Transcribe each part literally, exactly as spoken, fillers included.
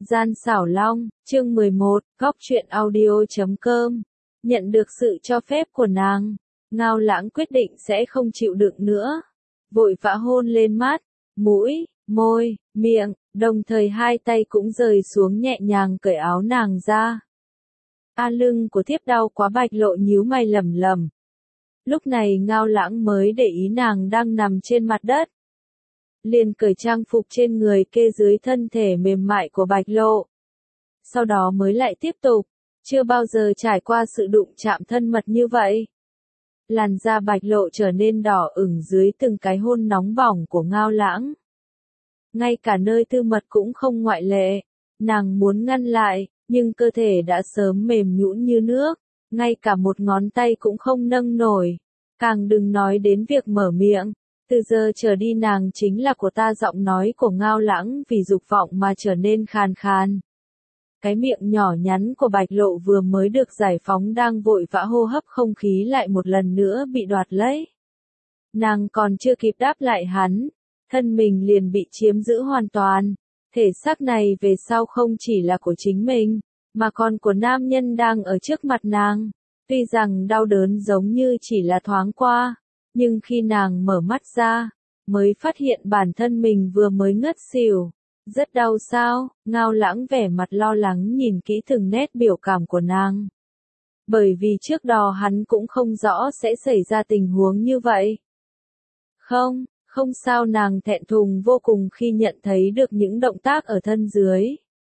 Gian xảo long, chương mười một, góc truyện audio chấm com. Nhận được sự cho phép của nàng, Ngao Lãng quyết định sẽ không chịu đựng nữa. Vội vã hôn lên mắt, mũi, môi, miệng, đồng thời hai tay cũng rời xuống nhẹ nhàng cởi áo nàng ra. A lưng của thiếp đau quá, Bạch Lộ nhíu mày lẩm lẩm. Lúc này Ngao Lãng mới để ý nàng đang nằm trên mặt đất. Liền cởi trang phục trên người kê dưới thân thể mềm mại của Bạch Lộ. Sau đó mới lại tiếp tục, chưa bao giờ trải qua sự đụng chạm thân mật như vậy. Làn da Bạch Lộ trở nên đỏ ửng dưới từng cái hôn nóng bỏng của Ngao Lãng. Ngay cả nơi tư mật cũng không ngoại lệ, nàng muốn ngăn lại, nhưng cơ thể đã sớm mềm nhũn như nước, ngay cả một ngón tay cũng không nâng nổi, càng đừng nói đến việc mở miệng. Từ giờ trở đi nàng chính là của ta, giọng nói của Ngao Lãng vì dục vọng mà trở nên khàn khàn. Cái miệng nhỏ nhắn của Bạch Lộ vừa mới được giải phóng đang vội vã hô hấp không khí lại một lần nữa bị đoạt lấy. Nàng còn chưa kịp đáp lại hắn, thân mình liền bị chiếm giữ hoàn toàn. Thể xác này về sau không chỉ là của chính mình, mà còn của nam nhân đang ở trước mặt nàng. Tuy rằng đau đớn giống như chỉ là thoáng qua, nhưng khi nàng mở mắt ra, mới phát hiện bản thân mình vừa mới ngất xỉu. Rất đau sao? Ngao Lãng vẻ mặt lo lắng nhìn kỹ từng nét biểu cảm của nàng. Bởi vì trước đó hắn cũng không rõ sẽ xảy ra tình huống như vậy. Không, không sao, nàng thẹn thùng vô cùng khi nhận thấy được những động tác ở thân dưới.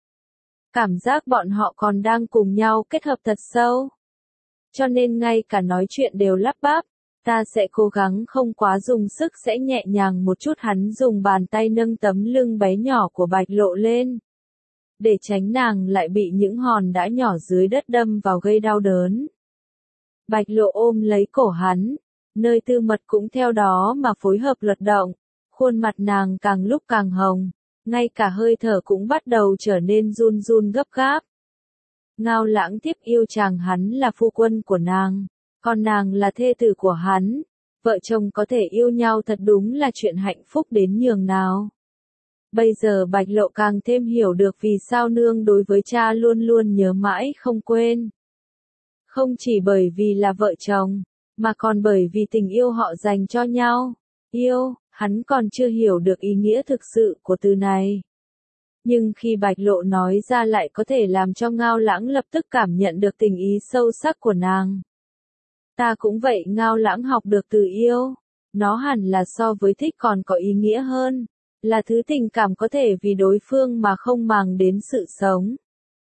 Cảm giác bọn họ còn đang cùng nhau kết hợp thật sâu. Cho nên ngay cả nói chuyện đều lắp bắp. Ta sẽ cố gắng không quá dùng sức, sẽ nhẹ nhàng một chút. Hắn dùng bàn tay nâng tấm lưng bé nhỏ của Bạch Lộ lên, để tránh nàng lại bị những hòn đá nhỏ dưới đất đâm vào gây đau đớn. Bạch Lộ ôm lấy cổ hắn, nơi tư mật cũng theo đó mà phối hợp luật động, khuôn mặt nàng càng lúc càng hồng, ngay cả hơi thở cũng bắt đầu trở nên run run gấp gáp. Ngao Lãng tiếp yêu chàng, hắn là phu quân của nàng. Còn nàng là thê tử của hắn, vợ chồng có thể yêu nhau thật đúng là chuyện hạnh phúc đến nhường nào. Bây giờ Bạch Lộ càng thêm hiểu được vì sao nương đối với cha luôn luôn nhớ mãi không quên. Không chỉ bởi vì là vợ chồng, mà còn bởi vì tình yêu họ dành cho nhau. Yêu, hắn còn chưa hiểu được ý nghĩa thực sự của từ này. Nhưng khi Bạch Lộ nói ra lại có thể làm cho Ngao Lãng lập tức cảm nhận được tình ý sâu sắc của nàng. Ta cũng vậy, Ngao Lãng học được từ yêu. Nó hẳn là so với thích còn có ý nghĩa hơn. Là thứ tình cảm có thể vì đối phương mà không màng đến sự sống.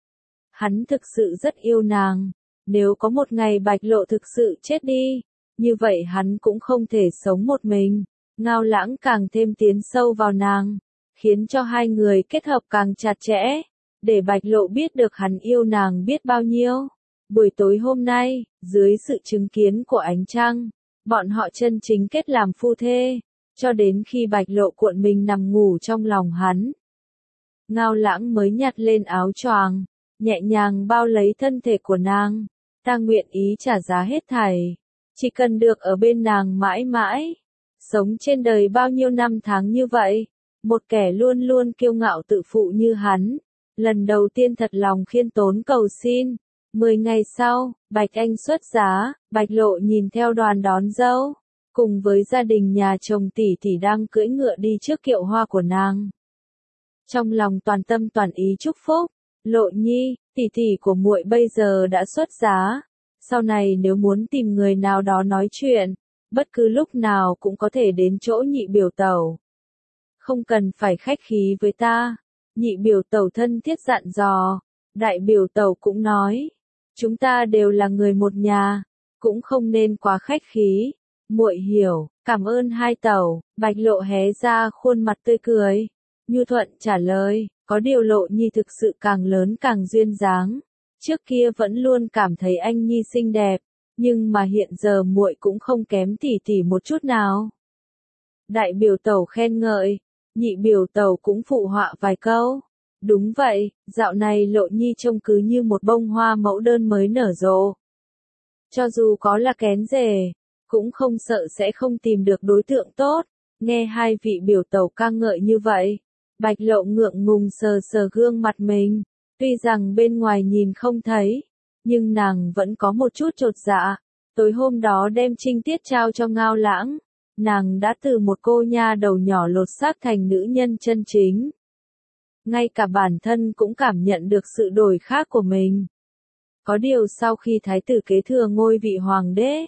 Hắn thực sự rất yêu nàng. Nếu có một ngày Bạch Lộ thực sự chết đi, như vậy hắn cũng không thể sống một mình. Ngao Lãng càng thêm tiến sâu vào nàng, khiến cho hai người kết hợp càng chặt chẽ, để Bạch Lộ biết được hắn yêu nàng biết bao nhiêu. Buổi tối hôm nay, dưới sự chứng kiến của ánh trăng, bọn họ chân chính kết làm phu thê, cho đến khi Bạch Lộ cuộn mình nằm ngủ trong lòng hắn. Ngao Lãng mới nhặt lên áo choàng, nhẹ nhàng bao lấy thân thể của nàng. Ta nguyện ý trả giá hết thảy, chỉ cần được ở bên nàng mãi mãi. Sống trên đời bao nhiêu năm tháng như vậy, một kẻ luôn luôn kiêu ngạo tự phụ như hắn, lần đầu tiên thật lòng khiêm tốn cầu xin. Mười ngày sau, Bạch Anh xuất giá, Bạch Lộ nhìn theo đoàn đón dâu, cùng với gia đình nhà chồng tỷ tỷ đang cưỡi ngựa đi trước kiệu hoa của nàng. Trong lòng toàn tâm toàn ý chúc phúc, Lộ Nhi, tỷ tỷ của muội bây giờ đã xuất giá, sau này nếu muốn tìm người nào đó nói chuyện, bất cứ lúc nào cũng có thể đến chỗ nhị biểu tẩu. Không cần phải khách khí với ta, nhị biểu tẩu thân thiết dặn dò, đại biểu tẩu cũng nói. Chúng ta đều là người một nhà, cũng không nên quá khách khí. Muội hiểu, cảm ơn hai tẩu. Bạch Lộ hé ra khuôn mặt tươi cười, nhu thuận trả lời. Có điều Lộ Nhi thực sự càng lớn càng duyên dáng. Trước kia vẫn luôn cảm thấy anh Nhi xinh đẹp, nhưng mà hiện giờ muội cũng không kém tỷ tỷ một chút nào. Đại biểu tẩu khen ngợi, nhị biểu tẩu cũng phụ họa vài câu. Đúng vậy, dạo này Lộ Nhi trông cứ như một bông hoa mẫu đơn mới nở rộ. Cho dù có là kén rể, cũng không sợ sẽ không tìm được đối tượng tốt. Nghe hai vị biểu tẩu ca ngợi như vậy, Bạch Lộ ngượng ngùng sờ sờ gương mặt mình, tuy rằng bên ngoài nhìn không thấy, nhưng nàng vẫn có một chút chột dạ. Tối hôm đó đem trinh tiết trao cho Ngao Lãng, nàng đã từ một cô nha đầu nhỏ lột xác thành nữ nhân chân chính. Ngay cả bản thân cũng cảm nhận được sự đổi khác của mình. Có điều sau khi thái tử kế thừa ngôi vị hoàng đế,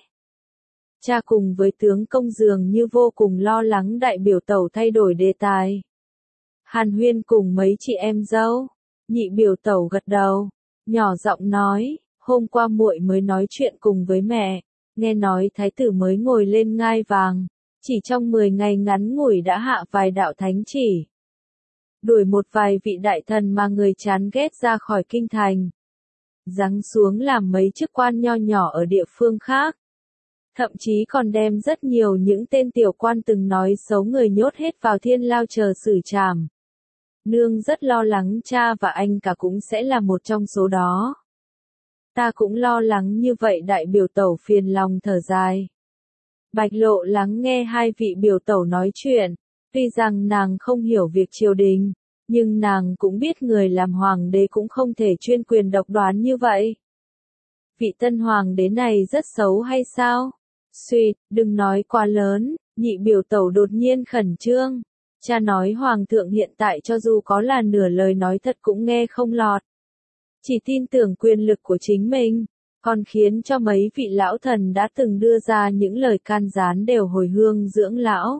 cha cùng với tướng công dường như vô cùng lo lắng đại biểu tẩu thay đổi đề tài. Hàn huyên cùng mấy chị em dâu, nhị biểu tẩu gật đầu, nhỏ giọng nói, hôm qua muội mới nói chuyện cùng với mẹ, nghe nói thái tử mới ngồi lên ngai vàng, chỉ trong mười ngày ngắn ngủi đã hạ vài đạo thánh chỉ. Đuổi một vài vị đại thần mà người chán ghét ra khỏi kinh thành. Giáng xuống làm mấy chức quan nho nhỏ ở địa phương khác. Thậm chí còn đem rất nhiều những tên tiểu quan từng nói xấu người nhốt hết vào thiên lao chờ xử trảm. Nương rất lo lắng cha và anh cả cũng sẽ là một trong số đó. Ta cũng lo lắng như vậy, đại biểu tẩu phiền lòng thở dài. Bạch Lộ lắng nghe hai vị biểu tẩu nói chuyện, tuy rằng nàng không hiểu việc triều đình, nhưng nàng cũng biết người làm hoàng đế cũng không thể chuyên quyền độc đoán như vậy. Vị tân hoàng đế này rất xấu hay sao? Suýt, đừng nói quá lớn, nhị biểu tẩu đột nhiên khẩn trương. Cha nói hoàng thượng hiện tại cho dù có là nửa lời nói thật cũng nghe không lọt. Chỉ tin tưởng quyền lực của chính mình, còn khiến cho mấy vị lão thần đã từng đưa ra những lời can gián đều hồi hương dưỡng lão.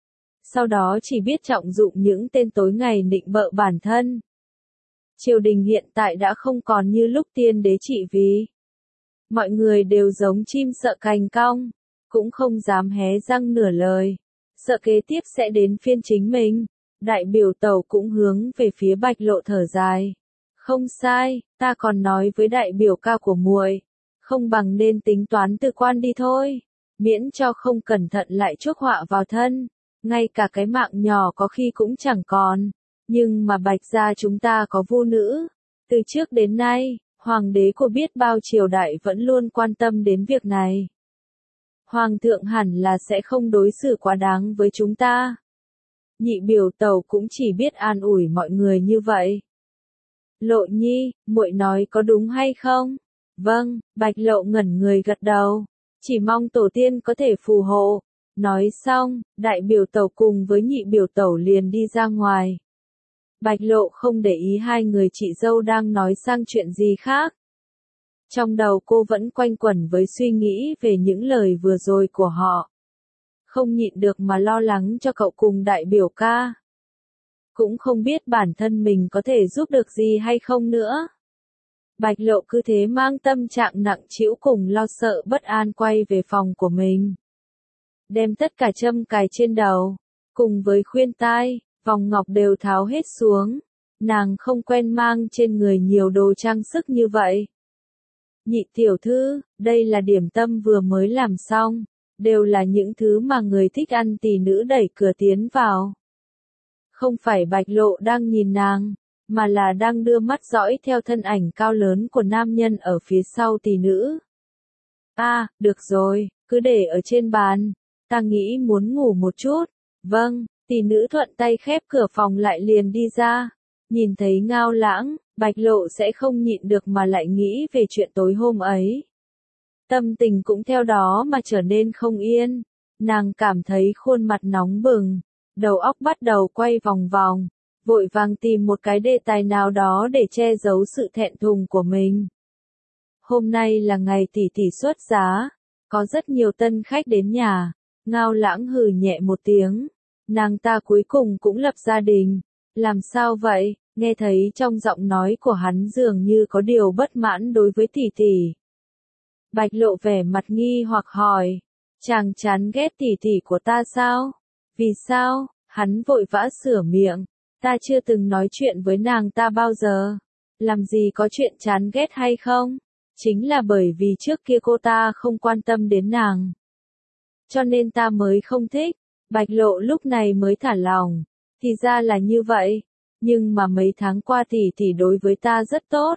Sau đó chỉ biết trọng dụng những tên tối ngày nịnh bợ bản thân. Triều đình hiện tại đã không còn như lúc tiên đế trị vì. Mọi người đều giống chim sợ cành cong, cũng không dám hé răng nửa lời, sợ kế tiếp sẽ đến phiên chính mình. Đại biểu tẩu cũng hướng về phía Bạch Lộ thở dài. Không sai, ta còn nói với đại biểu ca của muội, không bằng nên tính toán từ quan đi thôi, miễn cho không cẩn thận lại chuốc họa vào thân. Ngay cả cái mạng nhỏ có khi cũng chẳng còn, nhưng mà Bạch gia chúng ta có vu nữ. Từ trước đến nay, hoàng đế của biết bao triều đại vẫn luôn quan tâm đến việc này. Hoàng thượng hẳn là sẽ không đối xử quá đáng với chúng ta. Nhị biểu tẩu cũng chỉ biết an ủi mọi người như vậy. Lộ nhi, muội nói có đúng hay không? Vâng, Bạch Lộ ngẩn người gật đầu. Chỉ mong tổ tiên có thể phù hộ. Nói xong, đại biểu tẩu cùng với nhị biểu tẩu liền đi ra ngoài. Bạch Lộ không để ý hai người chị dâu đang nói sang chuyện gì khác. Trong đầu cô vẫn quanh quẩn với suy nghĩ về những lời vừa rồi của họ. Không nhịn được mà lo lắng cho cậu cùng đại biểu ca. Cũng không biết bản thân mình có thể giúp được gì hay không nữa. Bạch Lộ cứ thế mang tâm trạng nặng trĩu cùng lo sợ bất an quay về phòng của mình. Đem tất cả châm cài trên đầu, cùng với khuyên tai, vòng ngọc đều tháo hết xuống. Nàng không quen mang trên người nhiều đồ trang sức như vậy. Nhị tiểu thư, đây là điểm tâm vừa mới làm xong, đều là những thứ mà người thích ăn tỷ nữ đẩy cửa tiến vào. Không phải Bạch Lộ đang nhìn nàng, mà là đang đưa mắt dõi theo thân ảnh cao lớn của nam nhân ở phía sau tỷ nữ. A, à, được rồi, cứ để ở trên bàn, ta nghĩ muốn ngủ một chút. Vâng, tỷ nữ thuận tay khép cửa phòng lại liền đi ra. Nhìn thấy Ngao Lãng, Bạch Lộ sẽ không nhịn được mà lại nghĩ về chuyện tối hôm ấy. Tâm tình cũng theo đó mà trở nên không yên. Nàng cảm thấy khuôn mặt nóng bừng, đầu óc bắt đầu quay vòng vòng, vội vàng tìm một cái đề tài nào đó để che giấu sự thẹn thùng của mình. Hôm nay là ngày tỷ tỷ xuất giá, có rất nhiều tân khách đến nhà. Ngao Lãng hừ nhẹ một tiếng, nàng ta cuối cùng cũng lập gia đình. Làm sao vậy? Nghe thấy trong giọng nói của hắn dường như có điều bất mãn đối với tỷ tỷ. Bạch Lộ vẻ mặt nghi hoặc hỏi, chàng chán ghét tỷ tỷ của ta sao? Vì sao? Hắn vội vã sửa miệng, ta chưa từng nói chuyện với nàng ta bao giờ. Làm gì có chuyện chán ghét hay không? Chính là bởi vì trước kia cô ta không quan tâm đến nàng. Cho nên ta mới không thích. Bạch Lộ lúc này mới thả lòng. Thì ra là như vậy. Nhưng mà mấy tháng qua tỷ tỷ đối với ta rất tốt.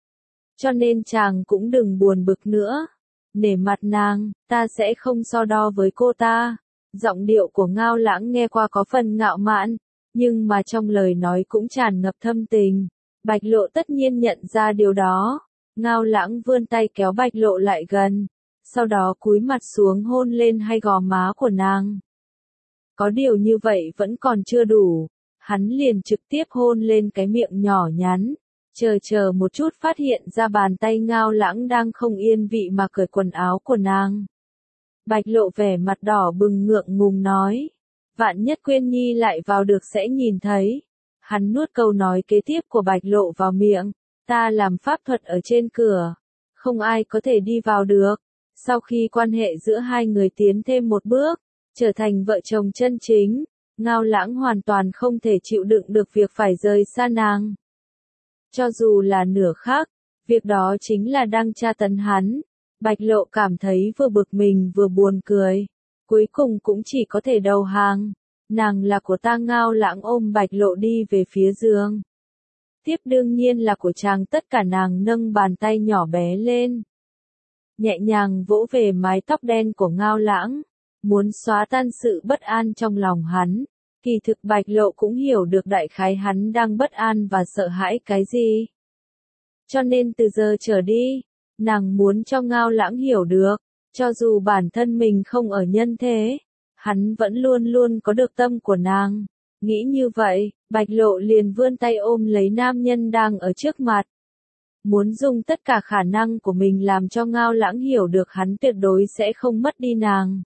Cho nên chàng cũng đừng buồn bực nữa. Nể mặt nàng, ta sẽ không so đo với cô ta. Giọng điệu của Ngao Lãng nghe qua có phần ngạo mạn, nhưng mà trong lời nói cũng tràn ngập thâm tình. Bạch Lộ tất nhiên nhận ra điều đó. Ngao Lãng vươn tay kéo Bạch Lộ lại gần, sau đó cúi mặt xuống hôn lên hai gò má của nàng. Có điều như vậy vẫn còn chưa đủ, hắn liền trực tiếp hôn lên cái miệng nhỏ nhắn, chờ chờ một chút phát hiện ra bàn tay Ngao Lãng đang không yên vị mà cởi quần áo của nàng. Bạch Lộ vẻ mặt đỏ bừng ngượng ngùng nói, vạn nhất Quyên Nhi lại vào được sẽ nhìn thấy. Hắn nuốt câu nói kế tiếp của Bạch Lộ vào miệng, ta làm pháp thuật ở trên cửa, không ai có thể đi vào được. Sau khi quan hệ giữa hai người tiến thêm một bước, trở thành vợ chồng chân chính, Ngao Lãng hoàn toàn không thể chịu đựng được việc phải rời xa nàng. Cho dù là nửa khắc, việc đó chính là đang tra tấn hắn. Bạch Lộ cảm thấy vừa bực mình vừa buồn cười, cuối cùng cũng chỉ có thể đầu hàng. Nàng là của ta. Ngao Lãng ôm Bạch Lộ đi về phía giường. Tiếp đương nhiên là của chàng. Tất cả nàng nâng bàn tay nhỏ bé lên, nhẹ nhàng vỗ về mái tóc đen của Ngao Lãng, muốn xóa tan sự bất an trong lòng hắn. Kỳ thực Bạch Lộ cũng hiểu được đại khái hắn đang bất an và sợ hãi cái gì. Cho nên từ giờ trở đi, nàng muốn cho Ngao Lãng hiểu được, cho dù bản thân mình không ở nhân thế, hắn vẫn luôn luôn có được tâm của nàng. Nghĩ như vậy, Bạch Lộ liền vươn tay ôm lấy nam nhân đang ở trước mặt. Muốn dùng tất cả khả năng của mình làm cho Ngao Lãng hiểu được hắn tuyệt đối sẽ không mất đi nàng.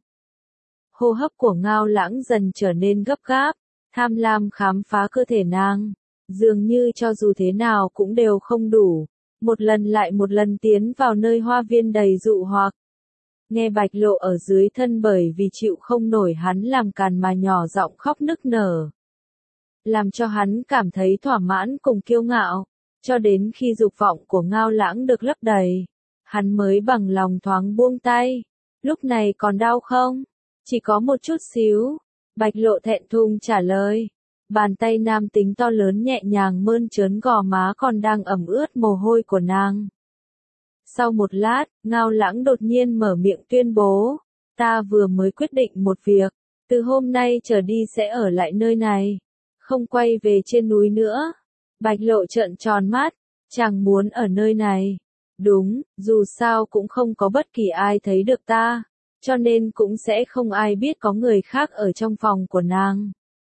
Hô hấp của Ngao Lãng dần trở nên gấp gáp, tham lam khám phá cơ thể nàng. Dường như cho dù thế nào cũng đều không đủ. Một lần lại một lần tiến vào nơi hoa viên đầy dụ hoặc. Nghe Bạch Lộ ở dưới thân bởi vì chịu không nổi hắn làm càn mà nhỏ giọng khóc nức nở. Làm cho hắn cảm thấy thỏa mãn cùng kiêu ngạo, cho đến khi dục vọng của Ngao Lãng được lấp đầy, hắn mới bằng lòng thoáng buông tay. Lúc này còn đau không? Chỉ có một chút xíu. Bạch Lộ thẹn thùng trả lời. Bàn tay nam tính to lớn nhẹ nhàng mơn trớn gò má còn đang ẩm ướt mồ hôi của nàng. Sau một lát, Ngao Lãng đột nhiên mở miệng tuyên bố, ta vừa mới quyết định một việc, từ hôm nay trở đi sẽ ở lại nơi này, không quay về trên núi nữa. Bạch Lộ trợn tròn mắt, chàng muốn ở nơi này. Đúng, dù sao cũng không có bất kỳ ai thấy được ta, cho nên cũng sẽ không ai biết có người khác ở trong phòng của nàng.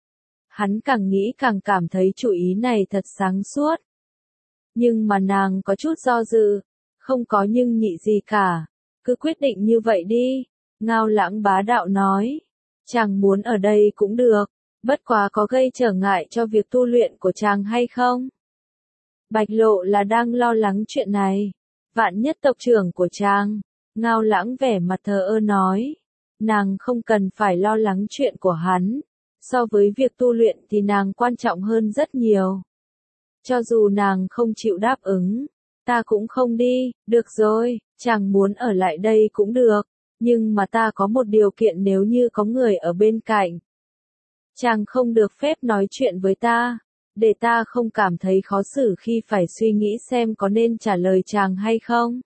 Hắn càng nghĩ càng cảm thấy chủ ý này thật sáng suốt. Nhưng mà nàng có chút do dự, không có nhưng nhị gì cả, cứ quyết định như vậy đi. Ngao Lãng bá đạo nói, chàng muốn ở đây cũng được, bất quá có gây trở ngại cho việc tu luyện của chàng hay không? Bạch Lộ là đang lo lắng chuyện này, vạn nhất tộc trưởng của chàng. Ngao Lãng vẻ mặt thờ ơ nói, nàng không cần phải lo lắng chuyện của hắn, so với việc tu luyện thì nàng quan trọng hơn rất nhiều. Cho dù nàng không chịu đáp ứng, ta cũng không đi. Được rồi, chàng muốn ở lại đây cũng được, nhưng mà ta có một điều kiện nếu như có người ở bên cạnh. Chàng không được phép nói chuyện với ta, để ta không cảm thấy khó xử khi phải suy nghĩ xem có nên trả lời chàng hay không.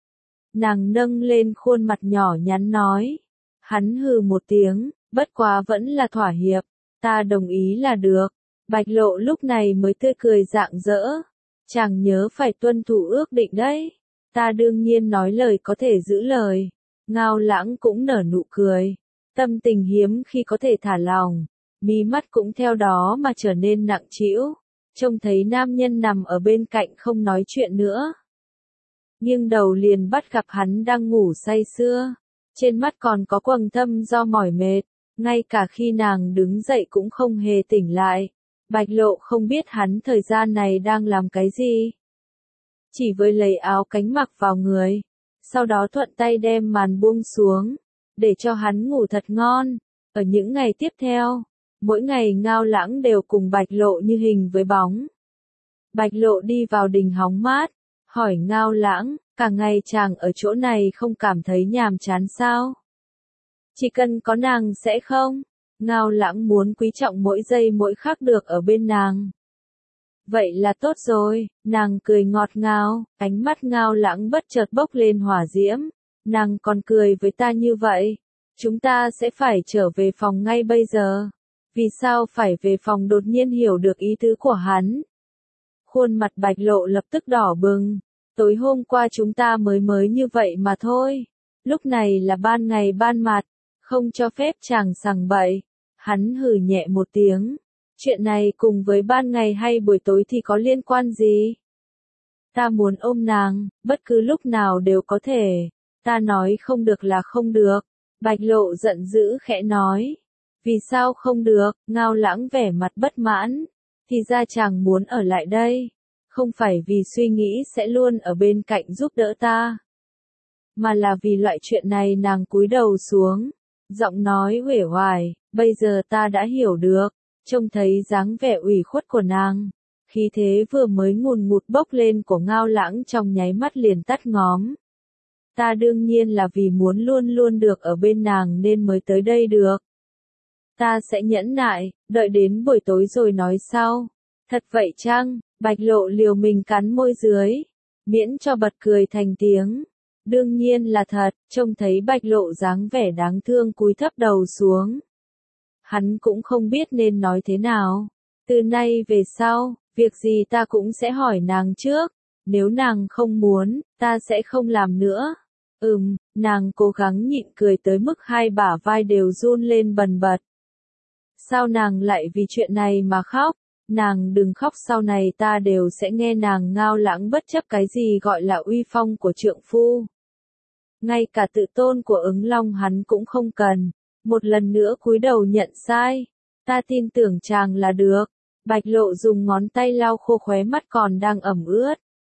Nàng nâng lên khuôn mặt nhỏ nhắn nói. Hắn hừ một tiếng, bất quá vẫn là thỏa hiệp, ta đồng ý là được. Bạch Lộ lúc này mới tươi cười rạng rỡ. Chàng nhớ phải tuân thủ ước định đấy. Ta đương nhiên nói lời có thể giữ lời. Ngao Lãng cũng nở nụ cười. Tâm tình hiếm khi có thể thả lòng. Mí mắt cũng theo đó mà trở nên nặng trĩu. Trông thấy nam nhân nằm ở bên cạnh không nói chuyện nữa. Nhưng đầu liền bắt gặp hắn đang ngủ say sưa. Trên mắt còn có quầng thâm do mỏi mệt. Ngay cả khi nàng đứng dậy cũng không hề tỉnh lại. Bạch Lộ không biết hắn thời gian này đang làm cái gì. Chỉ với lấy áo cánh mặc vào người. Sau đó thuận tay đem màn buông xuống. Để cho hắn ngủ thật ngon. Ở những ngày tiếp theo, mỗi ngày Ngao Lãng đều cùng Bạch Lộ như hình với bóng. Bạch Lộ đi vào đình hóng mát. Hỏi Ngao Lãng, cả ngày chàng ở chỗ này không cảm thấy nhàm chán sao? Chỉ cần có nàng sẽ không? Ngao Lãng muốn quý trọng mỗi giây mỗi khắc được ở bên nàng. Vậy là tốt rồi, nàng cười ngọt ngào, ánh mắt Ngao Lãng bất chợt bốc lên hỏa diễm. Nàng còn cười với ta như vậy. Chúng ta sẽ phải trở về phòng ngay bây giờ. Vì sao phải về phòng đột nhiên hiểu được ý tứ của hắn. Khuôn mặt Bạch Lộ lập tức đỏ bừng. Tối hôm qua chúng ta mới mới như vậy mà thôi. Lúc này là ban ngày ban mặt, không cho phép chàng sằng bậy. Hắn hừ nhẹ một tiếng. Chuyện này cùng với ban ngày hay buổi tối thì có liên quan gì? Ta muốn ôm nàng, bất cứ lúc nào đều có thể. Ta nói không được là không được. Bạch Lộ giận dữ khẽ nói. Vì sao không được? Ngao Lãng vẻ mặt bất mãn. Thì ra chàng muốn ở lại đây. Không phải vì suy nghĩ sẽ luôn ở bên cạnh giúp đỡ ta. Mà là vì loại chuyện này. Nàng cúi đầu xuống. Giọng nói uể oải. Bây giờ ta đã hiểu được. Trông thấy dáng vẻ ủy khuất của nàng. Khí thế vừa mới ngùn ngụt bốc lên của Ngao Lãng trong nháy mắt liền tắt ngóm. Ta đương nhiên là vì muốn luôn luôn được ở bên nàng nên mới tới đây được. Ta sẽ nhẫn nại, đợi đến buổi tối rồi nói sau. Thật vậy chăng? Bạch Lộ liều mình cắn môi dưới, miễn cho bật cười thành tiếng. Đương nhiên là thật, trông thấy Bạch Lộ dáng vẻ đáng thương cúi thấp đầu xuống. Hắn cũng không biết nên nói thế nào. Từ nay về sau, việc gì ta cũng sẽ hỏi nàng trước. Nếu nàng không muốn, ta sẽ không làm nữa. Ừm, nàng cố gắng nhịn cười tới mức hai bả vai đều run lên bần bật. Sao nàng lại vì chuyện này mà khóc? Nàng đừng khóc, sau này ta đều sẽ nghe nàng. Ngao Lãng bất chấp cái gì gọi là uy phong của trượng phu. Ngay cả tự tôn của Ứng Long hắn cũng không cần. Một lần nữa cúi đầu nhận sai. Ta tin tưởng chàng là được. Bạch Lộ dùng ngón tay lau khô khóe mắt còn đang ẩm ướt.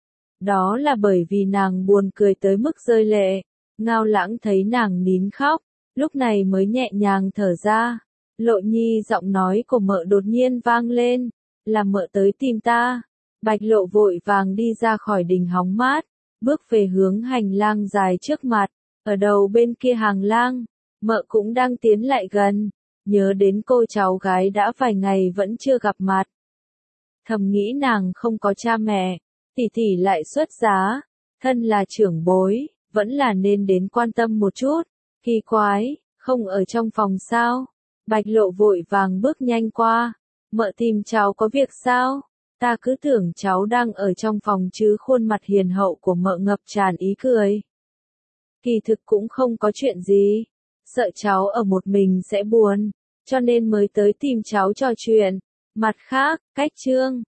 Đó là bởi vì nàng buồn cười tới mức rơi lệ. Ngao Lãng thấy nàng nín khóc, lúc này mới nhẹ nhàng thở ra. Lộ Nhi, giọng nói của mợ đột nhiên vang lên, là mợ tới tìm ta. Bạch Lộ vội vàng đi ra khỏi đình hóng mát, bước về hướng hành lang dài trước mặt. Ở đầu bên kia hàng lang, mợ cũng đang tiến lại gần, nhớ đến cô cháu gái đã vài ngày vẫn chưa gặp mặt. Thầm nghĩ nàng không có cha mẹ, tỷ tỷ lại xuất giá, thân là trưởng bối, vẫn là nên đến quan tâm một chút. Kỳ quái, không ở trong phòng sao? Bạch Lộ vội vàng bước nhanh qua. Mợ tìm cháu có việc sao? Ta cứ tưởng cháu đang ở trong phòng chứ. Khuôn mặt hiền hậu của mợ ngập tràn ý cười. Kỳ thực cũng không có chuyện gì. Sợ cháu ở một mình sẽ buồn, cho nên mới tới tìm cháu trò chuyện. Mặt khác, cách Trương